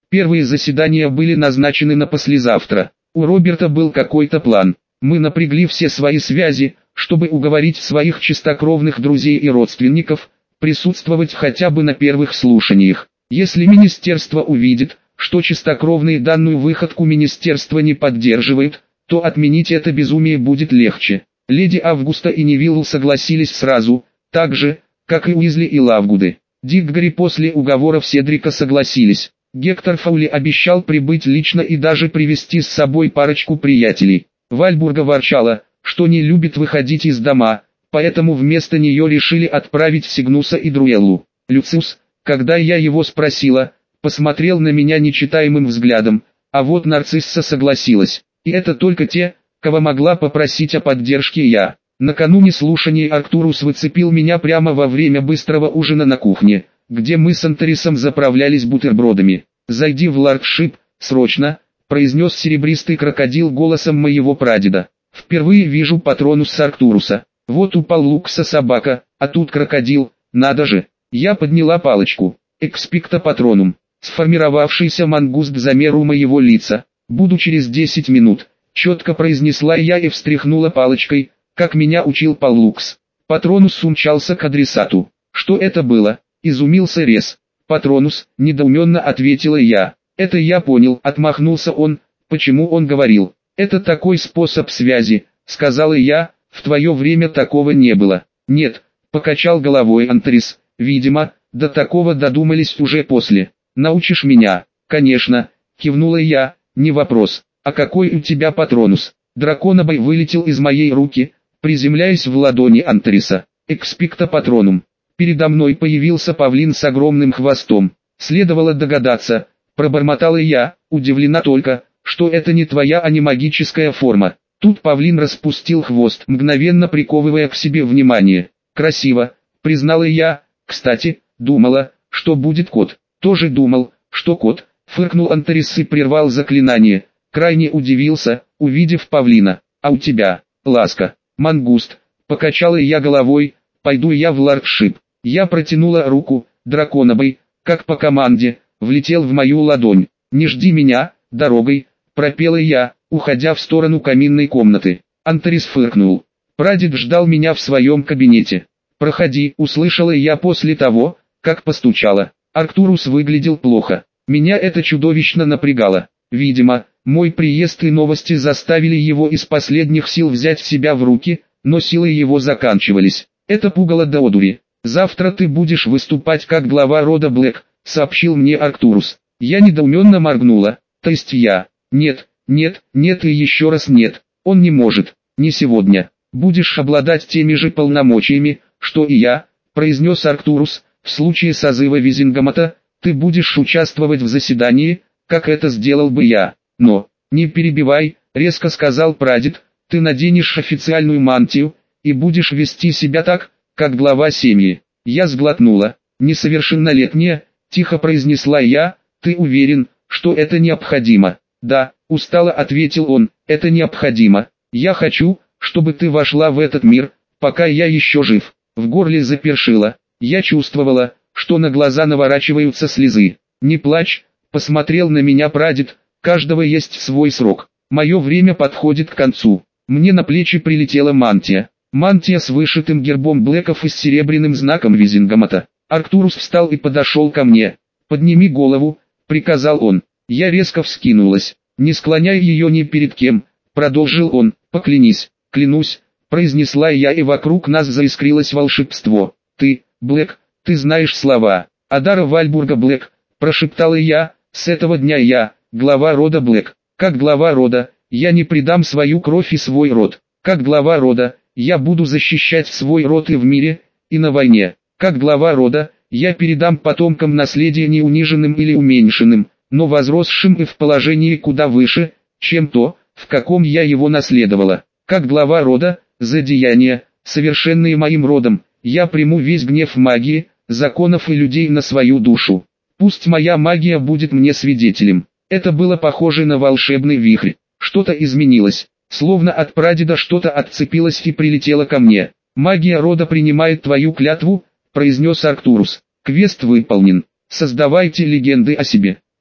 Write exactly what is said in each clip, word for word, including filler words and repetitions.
Первые заседания были назначены на послезавтра. У Роберта был какой-то план. Мы напрягли все свои связи, чтобы уговорить своих чистокровных друзей и родственников присутствовать хотя бы на первых слушаниях. Если министерство увидит, что чистокровные данную выходку министерства не поддерживают, то отменить это безумие будет легче. Леди Августа и Невилл согласились сразу, так же, как и Уизли и Лавгуды. Диггори после уговоров Седрика согласились. Гектор Фаули обещал прибыть лично и даже привезти с собой парочку приятелей. Вальбурга ворчала, что не любит выходить из дома, поэтому вместо нее решили отправить Сигнуса и Друэллу. Люциус, когда я его спросила, посмотрел на меня нечитаемым взглядом, а вот Нарцисса согласилась. И это только те, кого могла попросить о поддержке я. Накануне слушаний Арктурус выцепил меня прямо во время быстрого ужина на кухне, где мы с Антерисом заправлялись бутербродами. «Зайди в лордшип, срочно», — произнес серебристый крокодил голосом моего прадеда. «Впервые вижу Патронуса Арктуруса. Вот упал Лукса собака, а тут крокодил, надо же». Я подняла палочку. «Экспикто патронум». Сформировавшийся мангуст замер у моего лица. «Буду через десять минут», — четко произнесла я и встряхнула палочкой, как меня учил Паллукс. Патронус умчался к адресату. «Что это было?» — изумился Рес. «Патронус», — недоуменно ответила я. «Это я понял», — отмахнулся он. «Почему он говорил? Это такой способ связи», — сказала я. «В твое время такого не было». «Нет», — покачал головой Антерис. «Видимо, до такого додумались уже после. Научишь меня?» «Конечно», — кивнула я. «Не вопрос. А какой у тебя Патронус?» Драконобой вылетел из моей руки, приземляясь в ладони Антериса. «Экспикто патронум». Передо мной появился павлин с огромным хвостом. Следовало догадаться, пробормотала я, удивлена только, что это не твоя, а не магическая форма. Тут павлин распустил хвост, мгновенно приковывая к себе внимание. «Красиво», признала я. «Кстати, думала, что будет кот». «Тоже думал, что кот», фыркнул Антерис и прервал заклинание. Крайне удивился, увидев павлина. «А у тебя, ласка, мангуст», покачала я головой. «Пойду я в лордшип». Я протянула руку, драконобой, как по команде, влетел в мою ладонь. «Не жди меня, дорогой», пропела я, уходя в сторону каминной комнаты. Антерис фыркнул. Прадед ждал меня в своем кабинете. «Проходи», услышала я после того, как постучала. Арктурус выглядел плохо. Меня это чудовищно напрягало. Видимо, мой приезд и новости заставили его из последних сил взять себя в руки, но силы его заканчивались. Это пугало до одури. «Завтра ты будешь выступать как глава рода Блэк», сообщил мне Арктурус. Я недоуменно моргнула. «То есть я?» «Нет, нет, нет и еще раз нет. Он не может. Не сегодня. Будешь обладать теми же полномочиями, что и я», произнес Арктурус. «В случае созыва Визингамата, ты будешь участвовать в заседании, как это сделал бы я. Но, не перебивай», резко сказал прадед, «ты наденешь официальную мантию и будешь вести себя так, как глава семьи». Я сглотнула. «Несовершеннолетняя», тихо произнесла я. «Ты уверен, что это необходимо?» «Да», устало ответил он, «это необходимо. Я хочу, чтобы ты вошла в этот мир, пока я еще жив». В горле запершило. Я чувствовала, что на глаза наворачиваются слезы. «Не плачь», посмотрел на меня прадед, «каждого есть свой срок. Мое время подходит к концу». Мне на плечи прилетела мантия. Мантия с вышитым гербом Блэков и с серебряным знаком Визингамата. Арктурус встал и подошел ко мне. «Подними голову», приказал он. Я резко вскинулась. «Не склоняй ее ни перед кем», продолжил он. «Поклянись». «Клянусь», произнесла я, и вокруг нас заискрилось волшебство. «Ты, Блэк, ты знаешь слова». «Адара Вальбурга Блэк», прошептала я. «С этого дня я, глава рода Блэк. Как глава рода, я не предам свою кровь и свой род. Как глава рода, я буду защищать свой род и в мире, и на войне. Как глава рода, я передам потомкам наследие не униженным или уменьшенным, но возросшим и в положении куда выше, чем то, в каком я его наследовала. Как глава рода, за деяния, совершенные моим родом, я приму весь гнев магии, законов и людей на свою душу. Пусть моя магия будет мне свидетелем». Это было похоже на волшебный вихрь. Что-то изменилось. Словно от прадеда что-то отцепилось и прилетело ко мне. «Магия рода принимает твою клятву», произнес Арктурус. «Квест выполнен. Создавайте легенды о себе».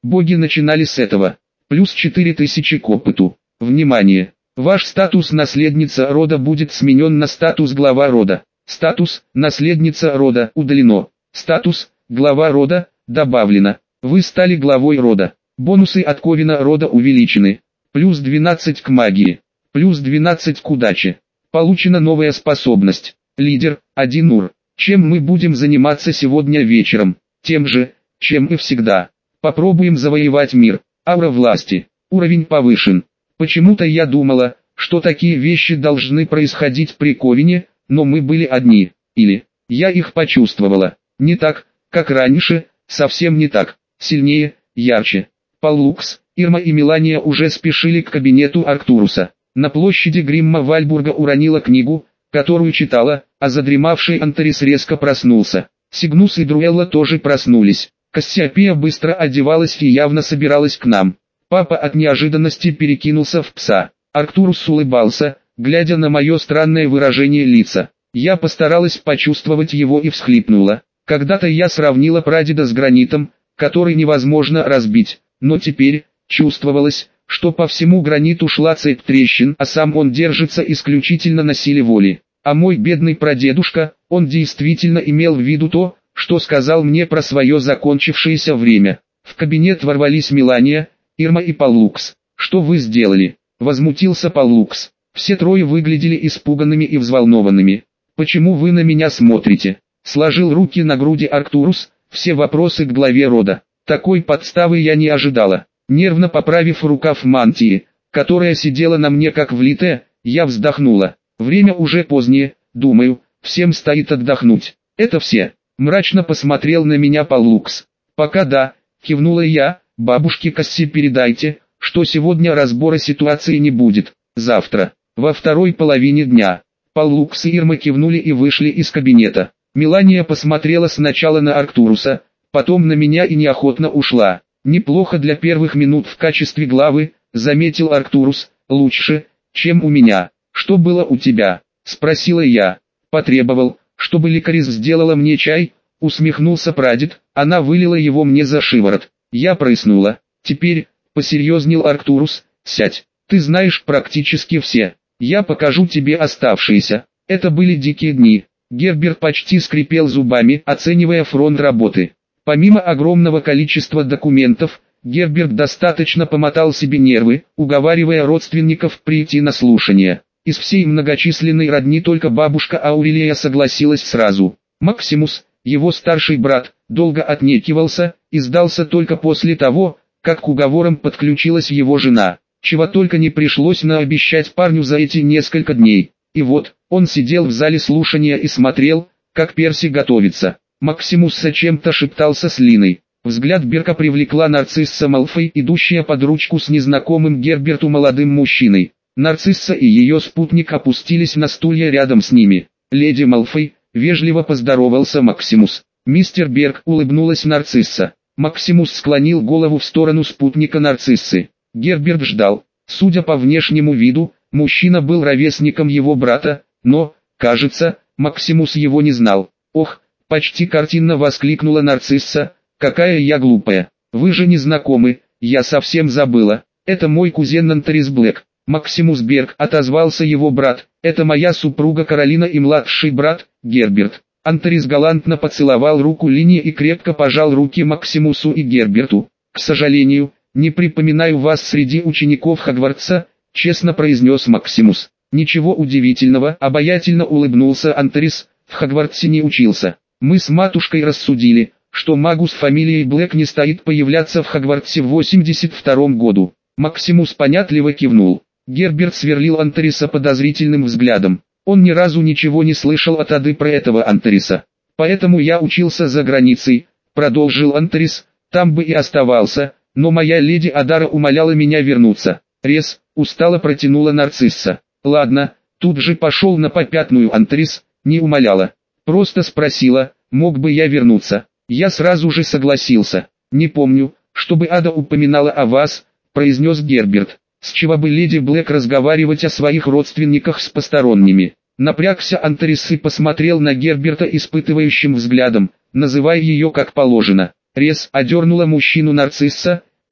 Боги начинали с этого. Плюс четыре тысячи к опыту. Внимание! Ваш статус наследница рода будет сменен на статус глава рода. Статус наследница рода удалено. Статус глава рода добавлено. Вы стали главой рода. Бонусы от Ковина рода увеличены. Плюс двенадцать к магии. Плюс двенадцать к удаче. Получена новая способность. Лидер, один ур. Чем мы будем заниматься сегодня вечером? Тем же, чем и всегда. Попробуем завоевать мир. Аура власти. Уровень повышен. Почему-то я думала, что такие вещи должны происходить при Ковине, но мы были одни. Или, я их почувствовала. Не так, как раньше, совсем не так. Сильнее, ярче. Паллукс, Ирма и Мелания уже спешили к кабинету Арктуруса. На площади Гримма Вальбурга уронила книгу, которую читала, а задремавший Антарис резко проснулся. Сигнус и Друэлла тоже проснулись. Кассиопея быстро одевалась и явно собиралась к нам. Папа от неожиданности перекинулся в пса. Арктурус улыбался, глядя на мое странное выражение лица. Я постаралась почувствовать его и всхлипнула. Когда-то я сравнила прадеда с гранитом, который невозможно разбить, но теперь чувствовалось, что по всему граниту шла цепь трещин, а сам он держится исключительно на силе воли. А мой бедный прадедушка, он действительно имел в виду то, что сказал мне про свое закончившееся время. В кабинет ворвались Мелания, Ирма и Паллукс. «Что вы сделали?» — возмутился Паллукс. Все трое выглядели испуганными и взволнованными. «Почему вы на меня смотрите?» — сложил руки на груди Арктурус. «Все вопросы к главе рода». Такой подставы я не ожидала. Нервно поправив рукав мантии, которая сидела на мне как влитая, я вздохнула. Время уже позднее, думаю, всем стоит отдохнуть. Это все. Мрачно посмотрел на меня Паллукс. «Пока да», кивнула я. «Бабушке Касси передайте, что сегодня разбора ситуации не будет. Завтра, во второй половине дня». Паллукс и Ирма кивнули и вышли из кабинета. Мелания посмотрела сначала на Арктуруса, потом на меня и неохотно ушла. «Неплохо для первых минут в качестве главы», — заметил Арктурус. «Лучше, чем у меня». «Что было у тебя?» — спросила я. «Потребовал, чтобы лекарис сделала мне чай», — усмехнулся прадед. «Она вылила его мне за шиворот. Я прыснула. Теперь», — посерьезнел Арктурус, — «сядь. Ты знаешь практически все. Я покажу тебе оставшиеся». Это были дикие дни. Герберт почти скрипел зубами, оценивая фронт работы. Помимо огромного количества документов, Герберт достаточно помотал себе нервы, уговаривая родственников прийти на слушание. Из всей многочисленной родни только бабушка Аурелия согласилась сразу. Максимус, его старший брат, долго отнекивался и сдался только после того, как к уговорам подключилась его жена. Чего только не пришлось наобещать парню за эти несколько дней. И вот, он сидел в зале слушания и смотрел, как Перси готовится. Максимус зачем-то шептался с Линой. Взгляд Берка привлекла Нарцисса Малфой, идущая под ручку с незнакомым Герберту молодым мужчиной. Нарцисса и ее спутник опустились на стулья рядом с ними. «Леди Малфой», — вежливо поздоровался Максимус. «Мистер Берк», — улыбнулась Нарцисса. Максимус склонил голову в сторону спутника Нарциссы. Герберт ждал. Судя по внешнему виду, мужчина был ровесником его брата, но, кажется, Максимус его не знал. «Ох!» — почти картинно воскликнула Нарцисса. «Какая я глупая! Вы же не знакомы, я совсем забыла. Это мой кузен Антарис Блэк». «Максимус Берк», — отозвался его брат. «Это моя супруга Каролина и младший брат, Герберт». Антарис галантно поцеловал руку Лине и крепко пожал руки Максимусу и Герберту. «К сожалению, не припоминаю вас среди учеников Хогвартса», — честно произнес Максимус. «Ничего удивительного», — обаятельно улыбнулся Антарис, — «в Хогвартсе не учился. Мы с матушкой рассудили, что магу с фамилией Блэк не стоит появляться в Хогвартсе в восемьдесят втором году». Максимус понятливо кивнул. Герберт сверлил Антариса подозрительным взглядом. Он ни разу ничего не слышал от Ады про этого Антариса. «Поэтому я учился за границей», — продолжил Антарис, — «там бы и оставался, но моя леди Адара умоляла меня вернуться». «Рез», — устало протянула Нарцисса. «Ладно», — тут же пошел на попятную Антарис, — «не умоляла. Просто спросила, мог бы я вернуться». Я сразу же согласился. «Не помню, чтобы Ада упоминала о вас», — произнес Герберт. «С чего бы леди Блэк разговаривать о своих родственниках с посторонними?» Напрягся Антарис и посмотрел на Герберта испытывающим взглядом, называя ее как положено. «Рез», — одернула мужчину Нарцисса,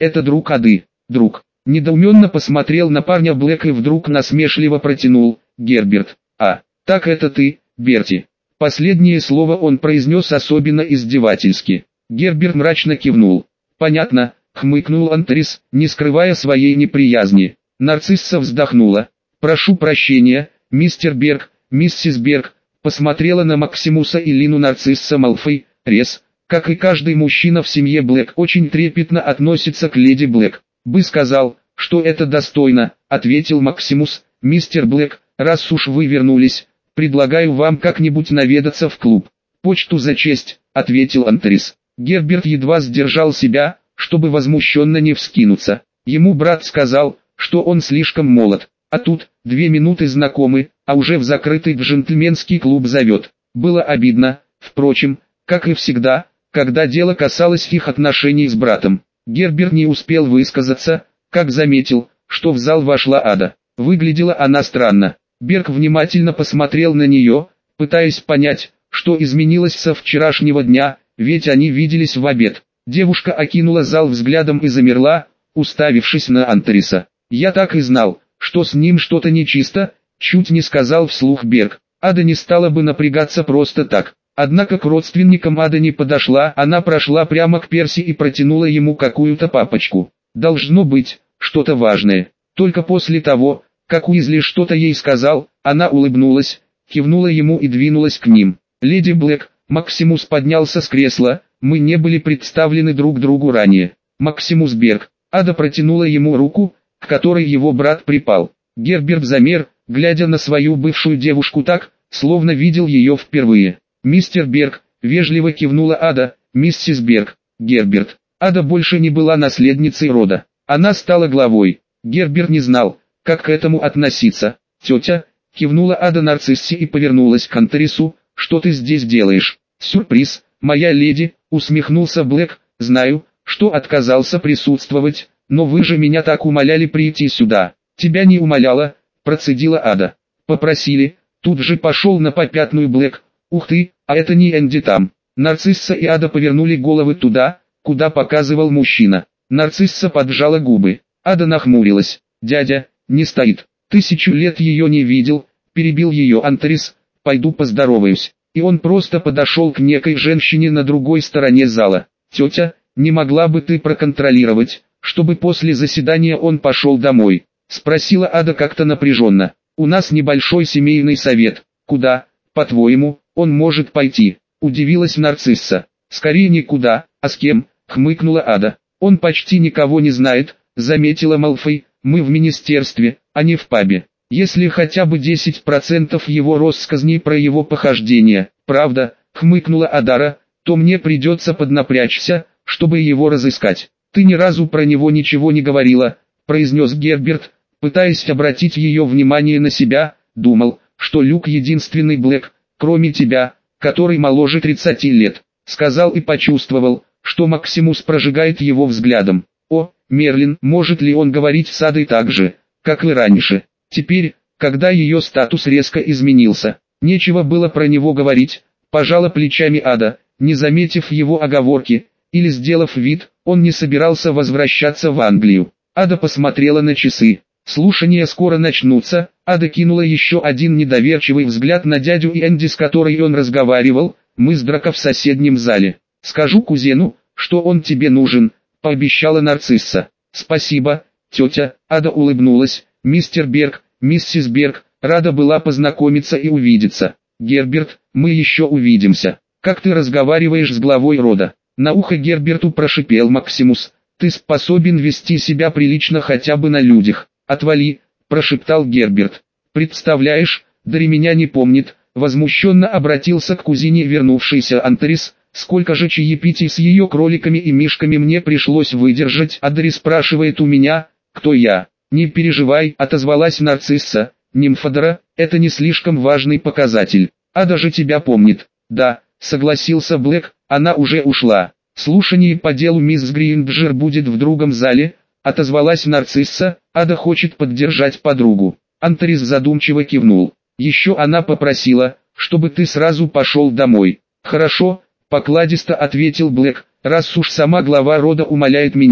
это друг Ады, друг. Недоуменно посмотрел на парня Блэк и вдруг насмешливо протянул: Герберт, а, так это ты, Берти. Последнее слово он произнес особенно издевательски. Герберт мрачно кивнул. Понятно, хмыкнул Антрис, не скрывая своей неприязни. Нарцисса вздохнула. Прошу прощения, мистер Берг, миссис Берг, посмотрела на Максимуса и Лину Нарцисса Малфой. Рез, как и каждый мужчина в семье Блэк, очень трепетно относится к леди Блэк. Бы сказал, что это достойно, ответил Максимус. Мистер Блэк, раз уж вы вернулись, предлагаю вам как-нибудь наведаться в клуб. Почту за честь, ответил Антрис. Герберт едва сдержал себя, чтобы возмущенно не вскинуться. Ему брат сказал, что он слишком молод, а тут, две минуты знакомы, а уже в закрытый джентльменский клуб зовет. Было обидно, впрочем, как и всегда, когда дело касалось их отношений с братом. Герберт не успел высказаться, как заметил, что в зал вошла Ада. Выглядела она странно. Берг внимательно посмотрел на нее, пытаясь понять, что изменилось со вчерашнего дня, ведь они виделись в обед. Девушка окинула зал взглядом и замерла, уставившись на Антриса. «Я так и знал, что с ним что-то нечисто», чуть не сказал вслух Берг. Ада не стала бы напрягаться просто так. Однако к родственникам Ада не подошла, она прошла прямо к Перси и протянула ему какую-то папочку. Должно быть, что-то важное. Только после того, как Уизли что-то ей сказал, она улыбнулась, кивнула ему и двинулась к ним. «Леди Блэк», Максимус поднялся с кресла, «мы не были представлены друг другу ранее». Максимус Берг. Ада протянула ему руку, к которой его брат припал. Герберт замер, глядя на свою бывшую девушку так, словно видел ее впервые. «Мистер Берг», вежливо кивнула Ада, «миссис Берг». Герберт. Ада больше не была наследницей рода. Она стала главой. Герберт не знал, как к этому относиться. «Тетя», кивнула Ада Нарциссе и повернулась к Антрису, «что ты здесь делаешь?» «Сюрприз, моя леди», усмехнулся Блэк, «знаю, что отказался присутствовать, но вы же меня так умоляли прийти сюда». «Тебя не умоляла», процедила Ада. «Попросили», тут же пошел на попятную Блэк. «Ух ты, а это не Энди там». Нарцисса и Ада повернули головы туда, куда показывал мужчина. Нарцисса поджала губы. Ада нахмурилась. «Дядя, не стоит. Тысячу лет ее не видел», перебил ее Антрис. «Пойду поздороваюсь». И он просто подошел к некой женщине на другой стороне зала. «Тетя, не могла бы ты проконтролировать, чтобы после заседания он пошел домой?» Спросила Ада как-то напряженно. «У нас небольшой семейный совет. Куда, по-твоему, он может пойти?» Удивилась Нарцисса. «Скорее никуда, а с кем?» Хмыкнула Ада. «Он почти никого не знает», заметила Малфой. «Мы в министерстве, а не в пабе. Если хотя бы десять процентов его россказней про его похождения, правда», хмыкнула Адара, «то мне придется поднапрячься, чтобы его разыскать». «Ты ни разу про него ничего не говорила», произнес Герберт, пытаясь обратить ее внимание на себя. «Думал, что Люк единственный Блэк, кроме тебя, который моложе тридцати лет», сказал и почувствовал, что Максимус прожигает его взглядом. «О, Мерлин, может ли он говорить с Адой так же, как и раньше?» Теперь, когда ее статус резко изменился, нечего было про него говорить, пожала плечами Ада, не заметив его оговорки, или сделав вид, он не собирался возвращаться в Англию. Ада посмотрела на часы. Слушания скоро начнутся. Ада кинула еще один недоверчивый взгляд на дядю и Энди, с которой он разговаривал. «Мы с Драко в соседнем зале. Скажу кузену, что он тебе нужен», пообещала Нарцисса. «Спасибо, тетя», Ада улыбнулась. «Мистер Берг, миссис Берг, рада была познакомиться и увидеться. Герберт, мы еще увидимся. Как ты разговариваешь с главой рода?» На ухо Герберту прошипел Максимус. «Ты способен вести себя прилично хотя бы на людях». «Отвали», прошептал Герберт. «Представляешь, Дари меня не помнит», возмущенно обратился к кузине вернувшийся Антрис. «Сколько же чаепитий с ее кроликами и мишками мне пришлось выдержать?» А Дари спрашивает у меня, кто я. «Не переживай», отозвалась Нарцисса. «Нимфодора, это не слишком важный показатель. Ада же тебя помнит». «Да», согласился Блэк, она уже ушла. «Слушание по делу мисс Гринджер будет в другом зале», отозвалась Нарцисса. «Ада хочет поддержать подругу». Антрис задумчиво кивнул. «Еще она попросила, чтобы ты сразу пошел домой». «Хорошо», покладисто ответил Блэк, «раз уж сама глава рода умоляет меня».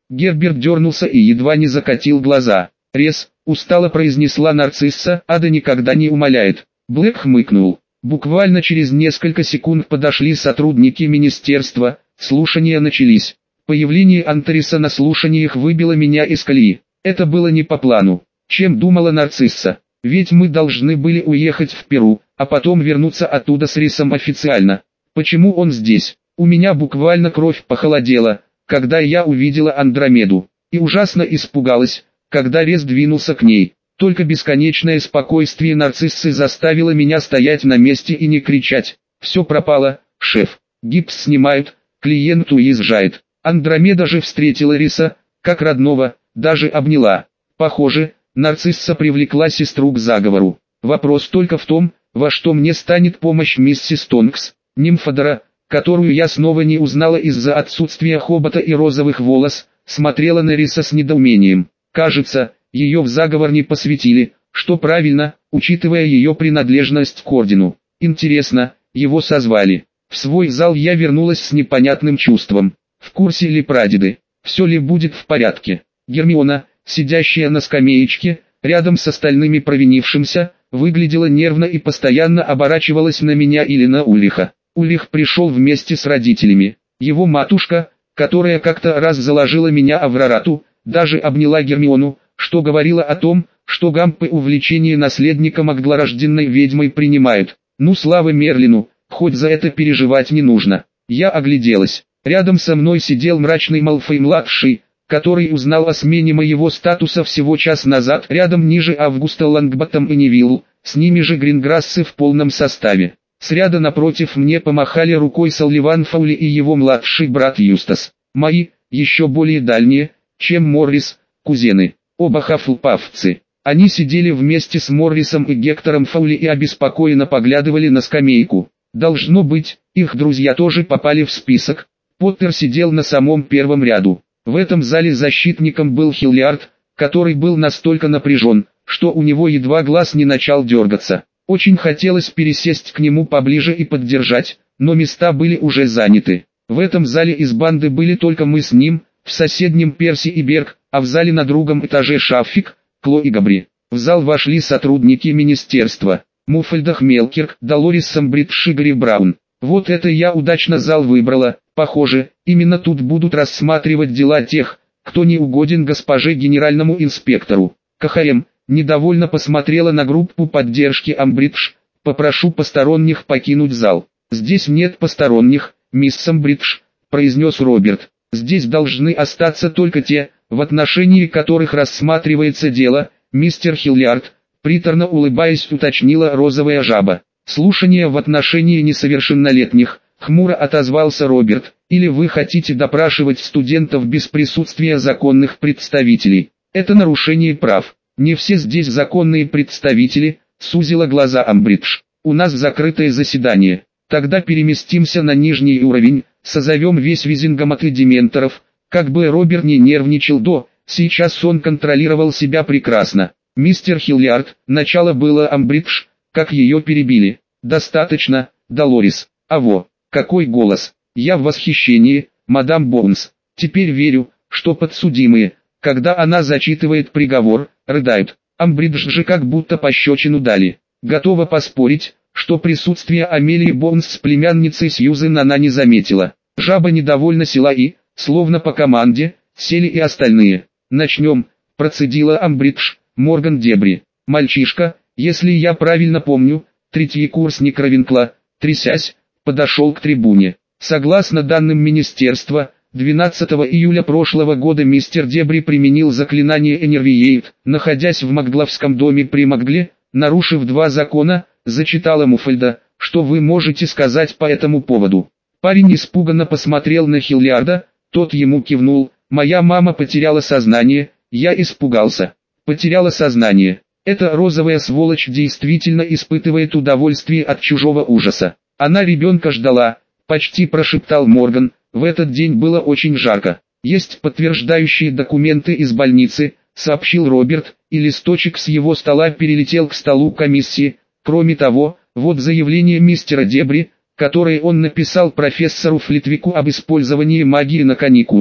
Герберт дернулся и едва не закатил глаза. «Рез», — устало произнесла нарцисса, — «ада никогда не умоляет». Блэк хмыкнул. Буквально через несколько секунд подошли сотрудники министерства, слушания начались. Появление Антариса на слушаниях выбило меня из колеи. Это было не по плану. Чем думала нарцисса? Ведь мы должны были уехать в Перу, а потом вернуться оттуда с Рисом официально. Почему он здесь? У меня буквально кровь похолодела, когда я увидела Андромеду, и ужасно испугалась, когда Рез двинулся к ней. Только бесконечное спокойствие нарциссы заставило меня стоять на месте и не кричать. Все пропало, шеф. Гипс снимают, клиент уезжает. Андромеда же встретила Риса, как родного, даже обняла. Похоже, нарцисса привлекла сестру к заговору. Вопрос только в том, во что мне станет помощь миссис Тонкс. Нимфодора, которую я снова не узнала из-за отсутствия хобота и розовых волос, смотрела на Риса с недоумением. Кажется, ее в заговор не посвятили, что правильно, учитывая ее принадлежность к ордену. Интересно, его созвали. В свой зал я вернулась с непонятным чувством. В курсе ли прадеды? Все ли будет в порядке? Гермиона, сидящая на скамеечке, рядом с остальными провинившимся, выглядела нервно и постоянно оборачивалась на меня или на Ульриха. Ульрих пришел вместе с родителями. Его матушка, которая как-то раз заложила меня Аврорату, даже обняла Гермиону, что говорило о том, что Гампы увлечение наследником оглорожденной ведьмой принимают. Ну слава Мерлину, хоть за это переживать не нужно. Я огляделась. Рядом со мной сидел мрачный Малфой-младший, который узнал о смене моего статуса всего час назад. Рядом ниже Августа Лангботтом и Невилл, с ними же Гринграссы в полном составе. С ряда напротив мне помахали рукой Салливан Фаули и его младший брат Юстас. Мои, еще более дальние, чем Моррис, кузены. Оба хафлпафцы. Они сидели вместе с Моррисом и Гектором Фаули и обеспокоенно поглядывали на скамейку. Должно быть, их друзья тоже попали в список. Поттер сидел на самом первом ряду. В этом зале защитником был Хиллиард, который был настолько напряжен, что у него едва глаз не начал дергаться. Очень хотелось пересесть к нему поближе и поддержать, но места были уже заняты. В этом зале из банды были только мы с ним, в соседнем Перси и Берг, а в зале на другом этаже Шаффик, Кло и Габри. В зал вошли сотрудники министерства. Муффальдах Мелкирк, Долорис Самбридж и Гарри Браун. Вот это я удачно зал выбрала. Похоже, именно тут будут рассматривать дела тех, кто не угоден госпоже генеральному инспектору. КХМ недовольно посмотрела на группу поддержки Амбридж. «Попрошу посторонних покинуть зал». «Здесь нет посторонних, мисс Амбридж», — произнес Роберт. «Здесь должны остаться только те, в отношении которых рассматривается дело, мистер Хиллиард», — приторно улыбаясь уточнила розовая жаба. «Слушание в отношении несовершеннолетних», — хмуро отозвался Роберт. «Или вы хотите допрашивать студентов без присутствия законных представителей? Это нарушение прав. Не все здесь законные представители», — сузила глаза Амбридж. «У нас закрытое заседание. Тогда переместимся на нижний уровень, созовем весь Визингамот и дементоров». Как бы Роберт не нервничал до, сейчас он контролировал себя прекрасно. «Мистер Хиллиард», начало было Амбридж, как ее перебили. «Достаточно, Долорис». «Аво, какой голос! Я в восхищении, мадам Боунс. Теперь верю, что подсудимые, когда она зачитывает приговор, рыдают. Амбридж же как будто пощечину дали. Готова поспорить, что присутствие Амелии Боунс с племянницей Сьюзен она не заметила». Жаба недовольно села и, словно по команде, сели и остальные. «Начнем», — процедила Амбридж. «Морган Дебри. Мальчишка, если я правильно помню, третий курсник Равенкла, трясясь, подошел к трибуне. Согласно данным министерства, двенадцатого июля прошлого года мистер Дебри применил заклинание Энервиейт, находясь в Макглавском доме при Макгле, нарушив два закона», — зачитала Муффальда. «Что вы можете сказать по этому поводу?» Парень испуганно посмотрел на Хиллиарда, тот ему кивнул. «Моя мама потеряла сознание, я испугался». «Потеряла сознание. Эта розовая сволочь действительно испытывает удовольствие от чужого ужаса. Она ребенка ждала», — почти прошептал Морган. «В этот день было очень жарко. Есть подтверждающие документы из больницы», — сообщил Роберт, и листочек с его стола перелетел к столу комиссии. «Кроме того, вот заявление мистера Дебри, которое он написал профессору Флитвику об использовании магии на каникулах.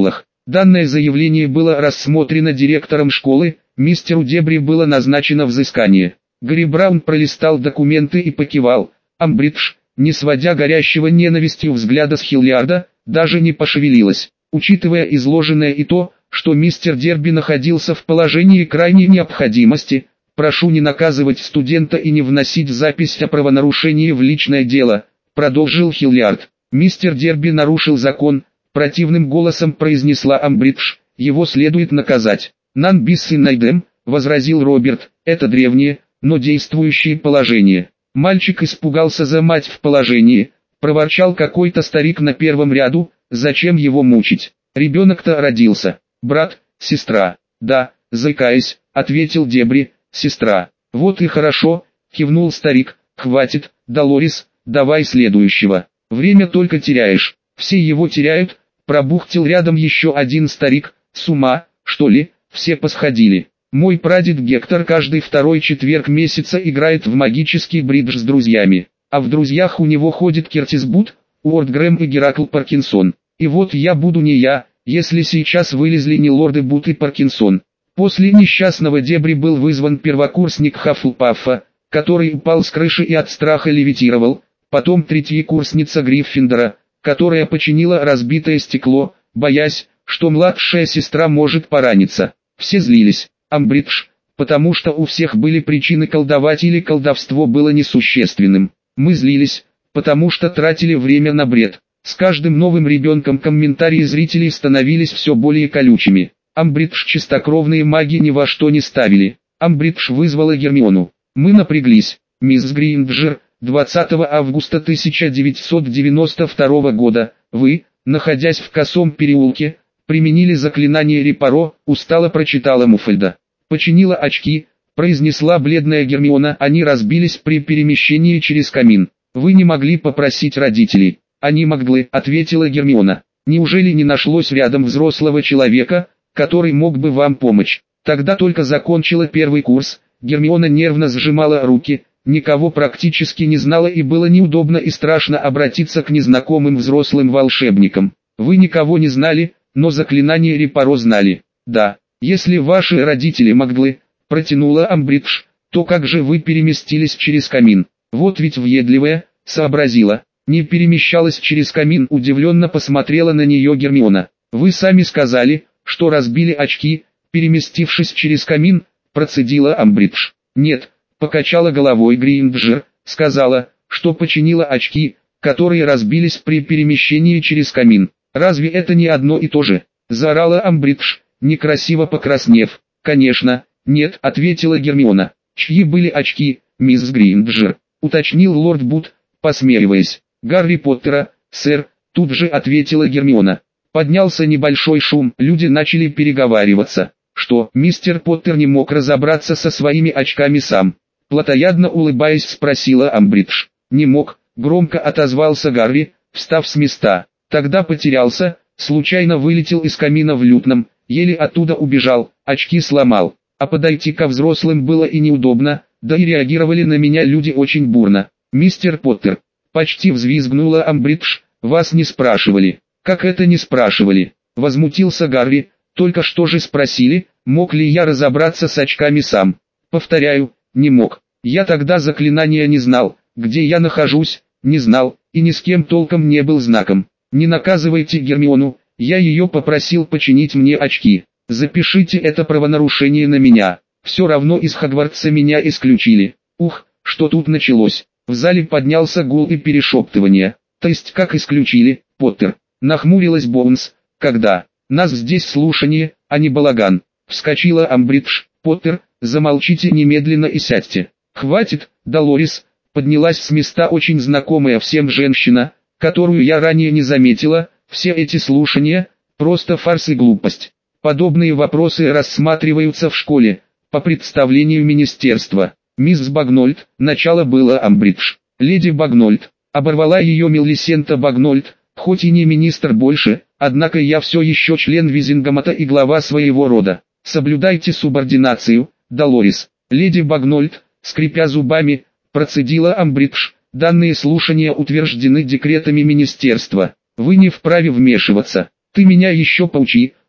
Данное заявление было рассмотрено директором школы, мистеру Дебри было назначено взыскание. Гарри Браун пролистал документы и покивал. Амбридж, не сводя горящего ненавистью взгляда с Хиллиарда, даже не пошевелилась. Учитывая изложенное и то, что мистер Дерби находился в положении крайней необходимости, прошу не наказывать студента и не вносить запись о правонарушении в личное дело, продолжил Хиллиард. Мистер Дерби нарушил закон, противным голосом произнесла Амбридж, его следует наказать. Нан бис ин айдем, возразил Роберт, это древнее, но действующее положение. Мальчик испугался за мать в положении, проворчал какой-то старик на первом ряду, зачем его мучить? Ребенок-то родился. Брат, сестра. Да, заикаясь, ответил Дебри, сестра. Вот и хорошо, кивнул старик, хватит, Долорес, давай следующего. Время только теряешь. Все его теряют, пробухтел рядом еще один старик, с ума, что ли, все посходили. Мой прадед Гектор каждый второй четверг месяца играет в магический бридж с друзьями, а в друзьях у него ходит Кертис Бут, Уорд Грэм и Геракл Паркинсон. И вот я буду не я, если сейчас вылезли не лорды Бут и Паркинсон. После несчастного Дебри был вызван первокурсник Хаффлпаффа, который упал с крыши и от страха левитировал, потом третьекурсница Гриффиндора, которая починила разбитое стекло, боясь, что младшая сестра может пораниться. Все злились. Амбридж, потому что у всех были причины колдовать или колдовство было несущественным. Мы злились, потому что тратили время на бред. С каждым новым ребенком комментарии зрителей становились все более колючими. Амбридж чистокровные маги ни во что не ставили. Амбридж вызвала Гермиону. Мы напряглись. Мисс Гринджер, двадцатого августа тысяча девятьсот девяносто второго года, вы, находясь в косом переулке, применили заклинание Репаро, устало прочитала Муффальда. Починила очки, произнесла бледная Гермиона, они разбились при перемещении через камин. Вы не могли попросить родителей. Они могли, ответила Гермиона. Неужели не нашлось рядом взрослого человека, который мог бы вам помочь? Тогда только закончила первый курс, Гермиона нервно сжимала руки, никого практически не знала и было неудобно и страшно обратиться к незнакомым взрослым волшебникам. Вы никого не знали, но заклинание Репаро знали. Да, если ваши родители могли, протянула Амбридж, то как же вы переместились через камин? Вот ведь въедливая, сообразила. Не перемещалась через камин, удивленно посмотрела на нее Гермиона. Вы сами сказали, что разбили очки, переместившись через камин, процедила Амбридж. Нет, покачала головой Гринджер, сказала, что починила очки, которые разбились при перемещении через камин. Разве это не одно и то же? Заорала Амбридж, некрасиво покраснев. Конечно, нет, ответила Гермиона. Чьи были очки, мисс Гринджер? Уточнил лорд Бут, посмеиваясь. Гарри Поттера, сэр, тут же ответила Гермиона. Поднялся небольшой шум, люди начали переговариваться. Что, мистер Поттер не мог разобраться со своими очками сам? Плотоядно улыбаясь спросила Амбридж. Не мог, громко отозвался Гарри, встав с места. Тогда потерялся, случайно вылетел из камина в лютном, еле оттуда убежал, очки сломал. А подойти ко взрослым было и неудобно, да и реагировали на меня люди очень бурно. Мистер Поттер, почти взвизгнула Амбридж, вас не спрашивали. Как это не спрашивали? Возмутился Гарри, только что же спросили, мог ли я разобраться с очками сам. Повторяю, не мог. Я тогда заклинания не знал, где я нахожусь, не знал, и ни с кем толком не был знаком. Не наказывайте Гермиону, я ее попросил починить мне очки. Запишите это правонарушение на меня. Все равно из Хогвартса меня исключили. Ух, что тут началось? В зале поднялся гул и перешептывание. То есть как исключили, Поттер? Нахмурилась Боунс. Когда? Нас здесь слушание, а не балаган. Вскочила Амбридж. Поттер, замолчите немедленно и сядьте. Хватит, Долорес. Поднялась с места очень знакомая всем женщина, которую я ранее не заметила. Все эти слушания – просто фарс и глупость. Подобные вопросы рассматриваются в школе, по представлению министерства. Мисс Багнольд, начало было Амбридж. Леди Багнольд, оборвала ее Мелисента Багнольд, хоть и не министр больше, однако я все еще член Визингамата и глава своего рода. Соблюдайте субординацию, Долорес. Леди Багнольд, скрипя зубами, процедила Амбридж. Данные слушания утверждены декретами министерства. Вы не вправе вмешиваться. Ты меня еще поучи,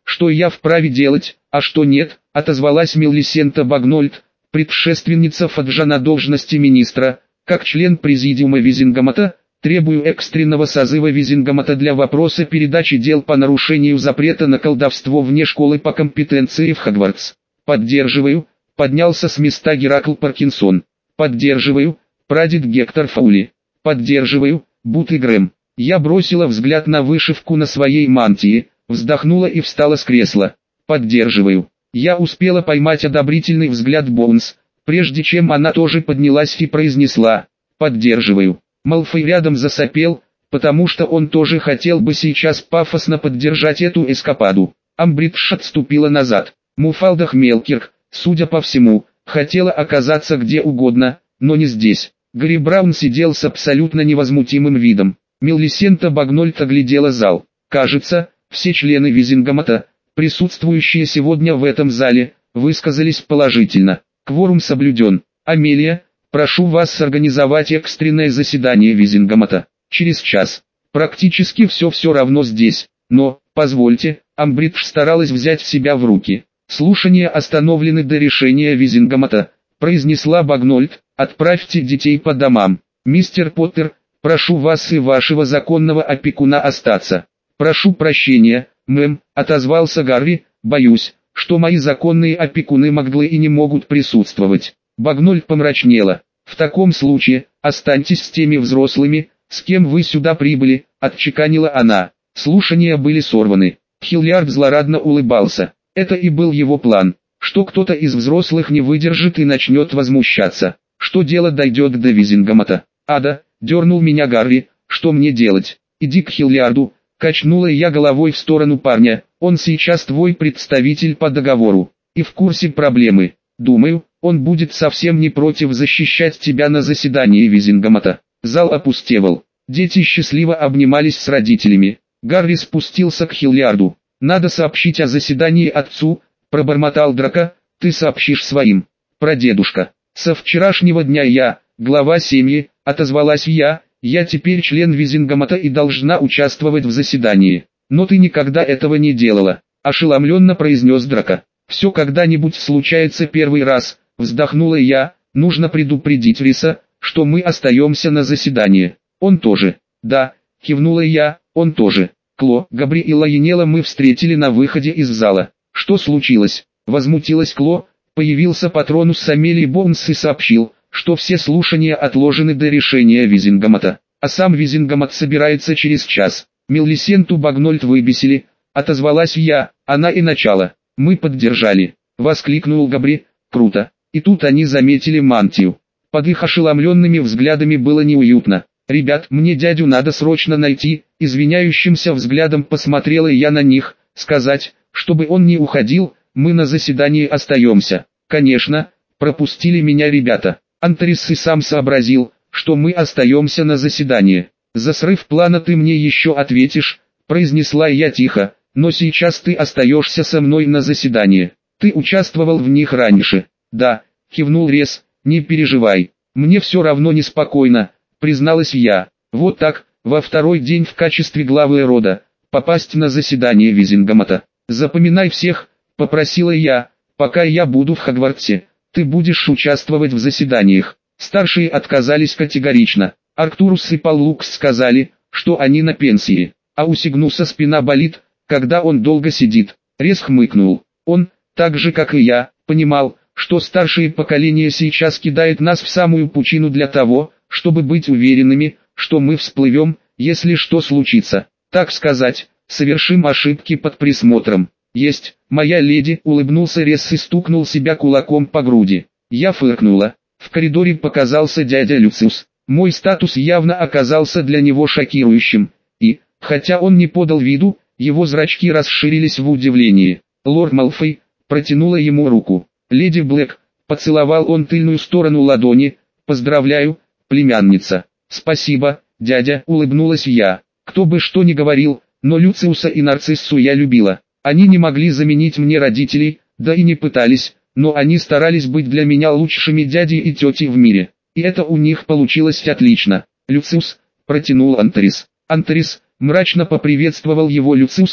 что я вправе делать, а что нет, отозвалась Мелисента Багнольд, предшественница Фаджа на должности министра. Как член президиума Визингамата, требую экстренного созыва Визингамата для вопроса передачи дел по нарушению запрета на колдовство вне школы по компетенции в Хогвартс. Поддерживаю, поднялся с места Геракл Паркинсон. Поддерживаю, прадед Гектор Фаули. Поддерживаю, Бут и Грэм. Я бросила взгляд на вышивку на своей мантии, вздохнула и встала с кресла. Поддерживаю. Я успела поймать одобрительный взгляд Боунс, прежде чем она тоже поднялась и произнесла «Поддерживаю». Малфой рядом засопел, потому что он тоже хотел бы сейчас пафосно поддержать эту эскападу. Амбридж отступила назад. Муфалда Хмелкирк, судя по всему, хотела оказаться где угодно, но не здесь. Гарри Браун сидел с абсолютно невозмутимым видом. Мелисента Багнольд оглядела зал. Кажется, все члены Визингамата, присутствующие сегодня в этом зале, высказались положительно. Кворум соблюден. Амелия, прошу вас сорганизовать экстренное заседание Визингамата. Через час. Практически все все равно здесь. Но, позвольте, Амбридж старалась взять себя в руки. Слушания остановлены до решения Визингамата, произнесла Багнольд. Отправьте детей по домам. Мистер Поттер, прошу вас и вашего законного опекуна остаться. Прошу прощения, мэм, отозвался Гарри, боюсь, что мои законные опекуны Маглы и не могут присутствовать. Багнольд помрачнела. В таком случае, останьтесь с теми взрослыми, с кем вы сюда прибыли, отчеканила она. Слушания были сорваны. Хильярд злорадно улыбался. Это и был его план, что кто-то из взрослых не выдержит и начнет возмущаться, что дело дойдет до Визингамата. Ада, дернул меня Гарри, что мне делать? Иди к Хильярду, качнула я головой в сторону парня, он сейчас твой представитель по договору, и в курсе проблемы. Думаю, он будет совсем не против защищать тебя на заседании Визингамата. Зал опустевал, дети счастливо обнимались с родителями. Гарри спустился к Хильярду. «Надо сообщить о заседании отцу», — пробормотал Драко, — «ты сообщишь своим». «Прадедушка, со вчерашнего дня я, глава семьи», — отозвалась я, — «я теперь член Визингамата и должна участвовать в заседании». «Но ты никогда этого не делала», — ошеломленно произнес Драко. «Все когда-нибудь случается первый раз», — вздохнула я, — «нужно предупредить Риса, что мы остаемся на заседании». «Он тоже». «Да», — кивнула я, — «он тоже». Кло, Габри и Лайенела мы встретили на выходе из зала. «Что случилось?» — возмутилась Кло. Появился Патронус с Амелией Боунс и сообщил, что все слушания отложены до решения Визингамата, а сам Визингамат собирается через час. Мелисенту Багнольд выбесили, отозвалась я, она и начало. Мы поддержали, воскликнул Габри, круто. И тут они заметили мантию. Под их ошеломленными взглядами было неуютно. «Ребят, мне дядю надо срочно найти», извиняющимся взглядом посмотрела я на них, сказать, чтобы он не уходил, мы на заседании остаемся. Конечно, пропустили меня ребята. Антрис и сам сообразил, что мы остаемся на заседании. «За срыв плана ты мне еще ответишь», произнесла я тихо, «но сейчас ты остаешься со мной на заседании. Ты участвовал в них раньше». «Да», кивнул Рес, «не переживай, мне все равно неспокойно», призналась я. Вот так, во второй день в качестве главы рода, попасть на заседание Визингамата. «Запоминай всех», попросила я, «пока я буду в Хогвартсе, ты будешь участвовать в заседаниях». Старшие отказались категорично. Арктурус и Паллукс сказали, что они на пенсии, а у Сигнуса спина болит, когда он долго сидит. Рес хмыкнул. Он, так же как и я, понимал, что старшее поколение сейчас кидает нас в самую пучину для того, чтобы быть уверенными, что мы всплывем, если что случится. Так сказать, совершим ошибки под присмотром. «Есть, моя леди», улыбнулся Рес и стукнул себя кулаком по груди. Я фыркнула. В коридоре показался дядя Люциус. Мой статус явно оказался для него шокирующим, и, хотя он не подал виду, его зрачки расширились в удивлении. «Лорд Малфой», протянула ему руку. «Леди Блэк», поцеловал он тыльную сторону ладони, «поздравляю, племянница». «Спасибо, дядя», улыбнулась я. Кто бы что ни говорил, но Люциуса и Нарциссу я любила. Они не могли заменить мне родителей, да и не пытались, но они старались быть для меня лучшими дядей и тетей в мире. И это у них получилось отлично. «Люциус», протянул Антрис. «Антрис», мрачно поприветствовал его Люциус,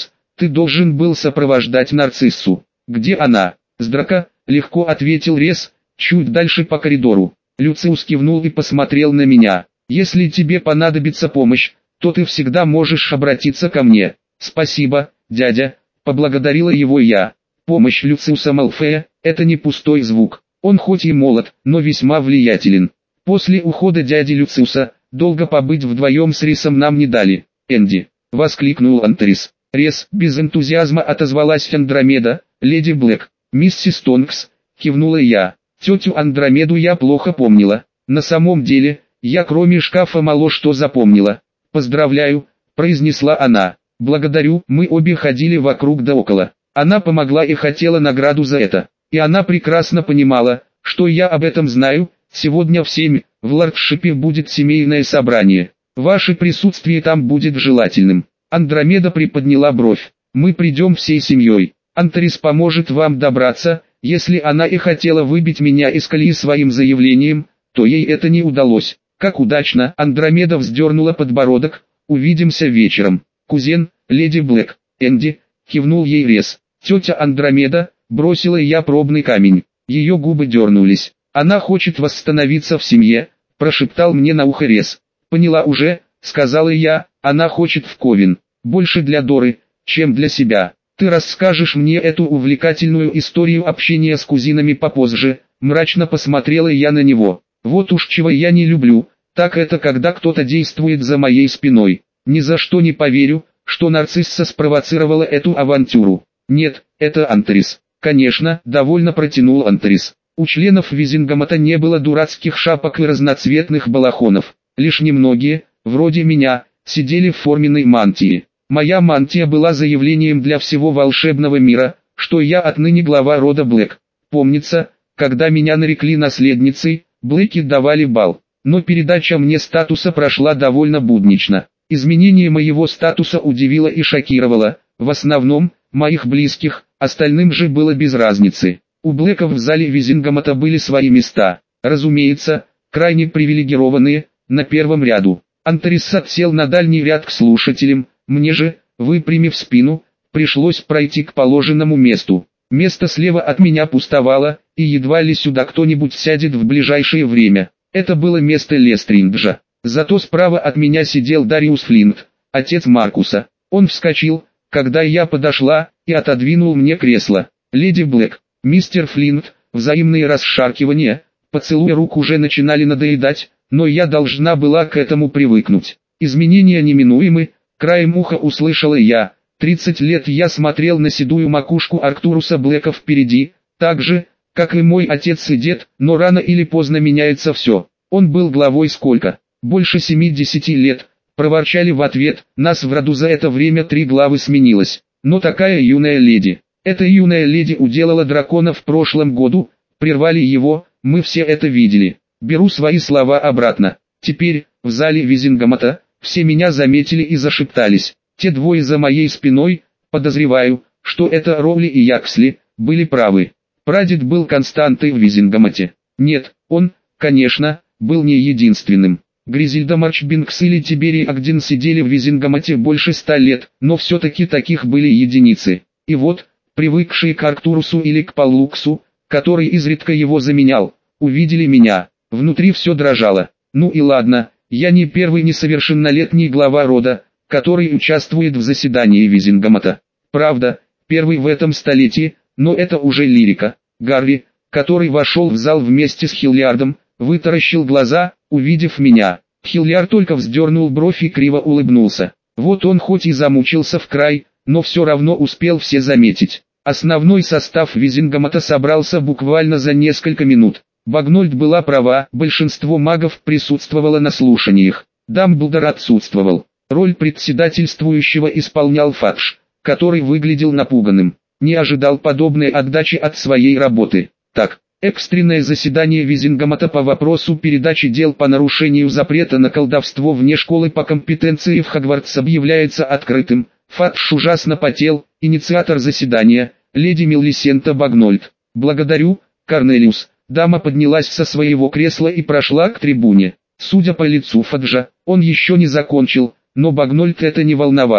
Ты должен был сопровождать нарциссу. Где она? С драка, легко ответил Рез, чуть дальше по коридору. Люциус кивнул и посмотрел на меня. Если тебе понадобится помощь, то ты всегда можешь обратиться ко мне. Спасибо, дядя, поблагодарила его я. Помощь Люциуса Малфоя – это не пустой звук. Он хоть и молод, но весьма влиятелен. После ухода дяди Люциуса, долго побыть вдвоем с Рисом нам не дали. Энди, воскликнул Антрис. Рес, без энтузиазма отозвалась Андромеда. Леди Блэк, миссис Тонкс, кивнула я. Тетю Андромеду я плохо помнила. На самом деле, я кроме шкафа мало что запомнила. Поздравляю, произнесла она. Благодарю, мы обе ходили вокруг да около. Она помогла и хотела награду за это. И она прекрасно понимала, что я об этом знаю. Сегодня в семь, в Лордшипе будет семейное собрание. Ваше присутствие там будет желательным. Андромеда приподняла бровь. Мы придем всей семьей. Антрис поможет вам добраться. Если она и хотела выбить меня из колеи своим заявлением, то ей это не удалось. Как удачно, Андромеда вздернула подбородок. Увидимся вечером. Кузен, леди Блэк, Энди, кивнул ей Рез. Тетя Андромеда, бросила я пробный камень. Ее губы дернулись. Она хочет восстановиться в семье, прошептал мне на ухо Рез. Поняла уже, сказала я, она хочет в Ковен. Больше для Доры, чем для себя. Ты расскажешь мне эту увлекательную историю общения с кузинами попозже. Мрачно посмотрела я на него. Вот уж чего я не люблю, так это когда кто-то действует за моей спиной. Ни за что не поверю, что нарцисса спровоцировала эту авантюру. Нет, это Антрис. Конечно, довольно протянул Антрис. У членов Визингамата не было дурацких шапок и разноцветных балахонов. Лишь немногие, вроде меня, сидели в форменной мантии. Моя мантия была заявлением для всего волшебного мира, что я отныне глава рода Блэк. Помнится, когда меня нарекли наследницей, Блэки давали бал. Но передача мне статуса прошла довольно буднично. Изменение моего статуса удивило и шокировало, в основном, моих близких, остальным же было без разницы. У Блэков в зале Визингамата были свои места, разумеется, крайне привилегированные, на первом ряду. Антрис отсел на дальний ряд к слушателям, мне же, выпрямив спину, пришлось пройти к положенному месту. Место слева от меня пустовало, и едва ли сюда кто-нибудь сядет в ближайшее время. Это было место Лестринджа. Зато справа от меня сидел Дариус Флинт, отец Маркуса. Он вскочил, когда я подошла, и отодвинул мне кресло. Леди Блэк, мистер Флинт, взаимные расшаркивания, поцелуи рук уже начинали надоедать, но я должна была к этому привыкнуть. Изменения неминуемы, краем уха услышала я. Тридцать лет я смотрел на седую макушку Арктуруса Блэка впереди, так же, как и мой отец и дед, но рано или поздно меняется все. Он был главой сколько? Больше семидесяти лет, проворчали в ответ, нас в роду за это время три главы сменилось. Но такая юная леди. Эта юная леди уделала дракона в прошлом году, прервали его, мы все это видели. Беру свои слова обратно. Теперь, в зале Визингамата, все меня заметили и зашептались. Те двое за моей спиной, подозреваю, что это Роули и Яксли, были правы. Прадед был константой в Визингамате. Нет, он, конечно, был не единственным. Гризильда Марчбинкс или Тиберий Агдин сидели в Визингамате больше ста лет, но все-таки таких были единицы. И вот, привыкшие к Арктурусу или к Паллуксу, который изредка его заменял, увидели меня. Внутри все дрожало. Ну и ладно, я не первый несовершеннолетний глава рода, который участвует в заседании Визингамата. Правда, первый в этом столетии, но это уже лирика. Гарри, который вошел в зал вместе с Хиллиардом, вытаращил глаза, увидев меня. Хиллиард только вздернул бровь и криво улыбнулся. Вот он хоть и замучился в край, но все равно успел все заметить. Основной состав Визингамата собрался буквально за несколько минут. Багнольд была права, большинство магов присутствовало на слушаниях. Дамблдор отсутствовал. Роль председательствующего исполнял Фадж, который выглядел напуганным. Не ожидал подобной отдачи от своей работы. Так, экстренное заседание Визингамата по вопросу передачи дел по нарушению запрета на колдовство вне школы по компетенции в Хогвартс объявляется открытым. Фадж ужасно потел, инициатор заседания, леди Мелисента Багнольд. Благодарю, Корнелиус. Дама поднялась со своего кресла и прошла к трибуне. Судя по лицу Фаджа, он еще не закончил, но Багнольд это не волновало.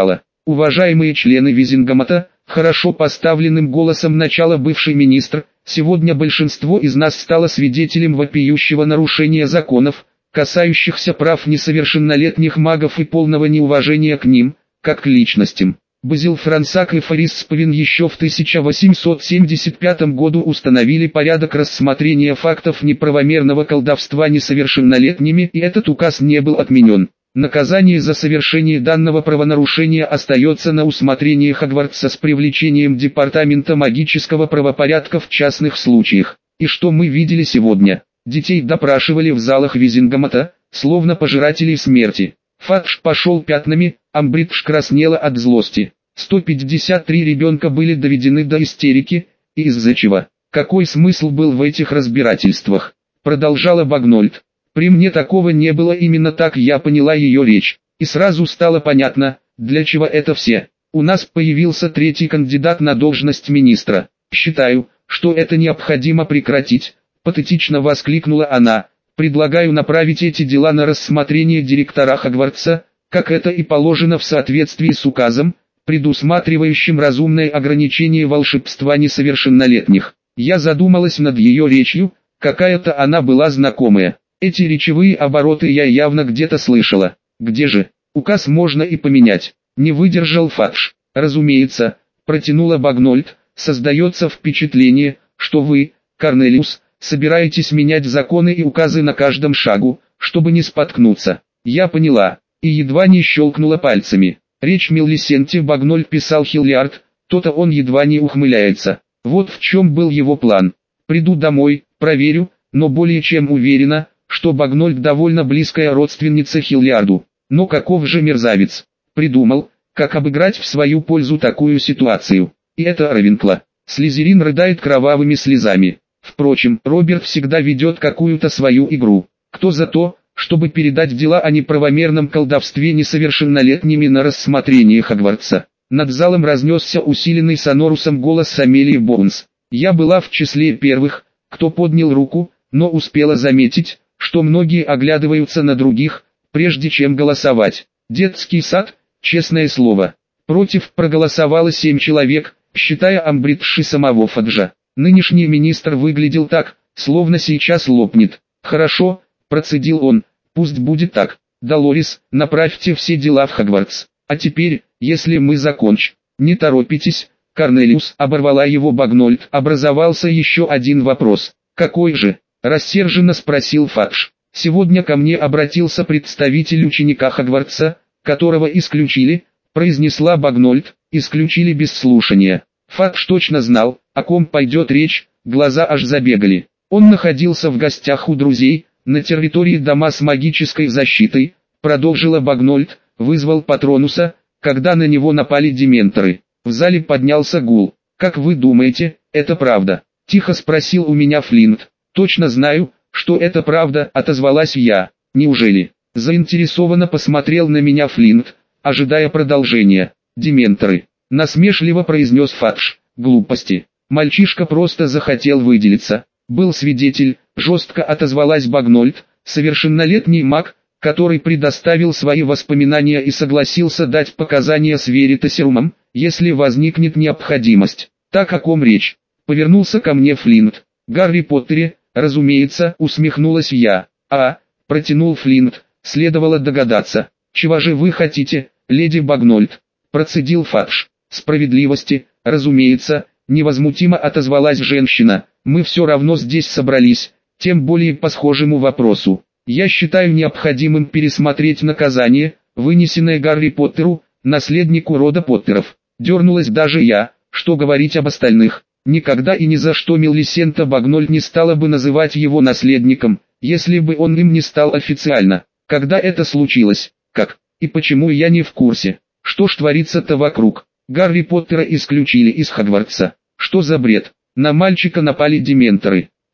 Уважаемые члены Визингамата, хорошо поставленным голосом начала бывший министр, сегодня большинство из нас стало свидетелем вопиющего нарушения законов, касающихся прав несовершеннолетних магов и полного неуважения к ним, как к личностям. Базил Франсак и Фарис Спавин еще в тысяча восемьсот семьдесят пятом году установили порядок рассмотрения фактов неправомерного колдовства несовершеннолетними, и этот указ не был отменен. Наказание за совершение данного правонарушения остается на усмотрении Хогвартса с привлечением Департамента магического правопорядка в частных случаях. И что мы видели сегодня? Детей допрашивали в залах Визингамата, словно пожирателей смерти. Фадж пошел пятнами, Амбридж краснела от злости. сто пятьдесят три ребенка были доведены до истерики, и из-за чего? Какой смысл был в этих разбирательствах? Продолжала Багнольд. При мне такого не было, именно так я поняла ее речь. И сразу стало понятно, для чего это все. У нас появился третий кандидат на должность министра. Считаю, что это необходимо прекратить, патетично воскликнула она. Предлагаю направить эти дела на рассмотрение директора Хогвартса, как это и положено в соответствии с указом, предусматривающим разумное ограничение волшебства несовершеннолетних. Я задумалась над ее речью, какая-то она была знакомая. Эти речевые обороты я явно где-то слышала. Где же? Указ можно и поменять. Не выдержал Фадж. Разумеется, протянула Багнольд, создается впечатление, что вы, Корнелиус, собираетесь менять законы и указы на каждом шагу, чтобы не споткнуться. Я поняла, и едва не щелкнула пальцами. Речь Мелисенте Багнольд писал Хиллиард, то-то он едва не ухмыляется. Вот в чем был его план. Приду домой, проверю, но более чем уверена, что Багнольд довольно близкая родственница Хиллиарду. Но каков же мерзавец. Придумал, как обыграть в свою пользу такую ситуацию. И это Равенкла. Слизерин рыдает кровавыми слезами. Впрочем, Роберт всегда ведет какую-то свою игру. Кто за то, чтобы передать дела о неправомерном колдовстве несовершеннолетними на рассмотрение Хогвартса? Над залом разнесся усиленный сонорусом голос Амелии Боунс. Я была в числе первых, кто поднял руку, но успела заметить, что многие оглядываются на других, прежде чем голосовать. Детский сад, честное слово. Против проголосовало семь человек, считая Амбридж и самого Фаджа. Нынешний министр выглядел так, словно сейчас лопнет. «Хорошо», – процедил он, – «пусть будет так. Долорес, направьте все дела в Хогвартс. А теперь, если мы закончим». «Не торопитесь, Корнелиус», – оборвала его Багнольд. Образовался еще один вопрос. «Какой же?» – рассерженно спросил Фадж. «Сегодня ко мне обратился представитель ученика Хогвартса, которого исключили», – произнесла Багнольд. «Исключили без слушания». Фадж точно знал, о ком пойдет речь, глаза аж забегали. Он находился в гостях у друзей, на территории дома с магической защитой, продолжила Багнольд, вызвал Патронуса, когда на него напали дементоры. В зале поднялся гул. «Как вы думаете, это правда?» – тихо спросил у меня Флинт. «Точно знаю, что это правда», – отозвалась я. «Неужели?» – заинтересованно посмотрел на меня Флинт, ожидая продолжения. «Дементоры», – насмешливо произнес Фадж. «Глупости. Мальчишка просто захотел выделиться. Был свидетель», – жестко отозвалась Багнольд, совершеннолетний маг, который предоставил свои воспоминания и согласился дать показания с Веритасиумом, если возникнет необходимость. «Так о ком речь?» – повернулся ко мне Флинт. «Гарри Поттере, разумеется», – усмехнулась я. «А», – протянул Флинт, – следовало догадаться. «Чего же вы хотите, леди Багнольд?» – процедил Фадж. «Справедливости, разумеется», – невозмутимо отозвалась женщина. «Мы все равно здесь собрались, тем более по схожему вопросу. Я считаю необходимым пересмотреть наказание, вынесенное Гарри Поттеру, наследнику рода Поттеров. Дернулась даже я, что говорить об остальных. Никогда и ни за что Мелисента Багнольд не стала бы называть его наследником, если бы он им не стал официально. Когда это случилось? Как? И почему я не в курсе? Что ж творится-то вокруг? Гарри Поттера исключили из Хогвартса. Что за бред? На мальчика напали дементоры.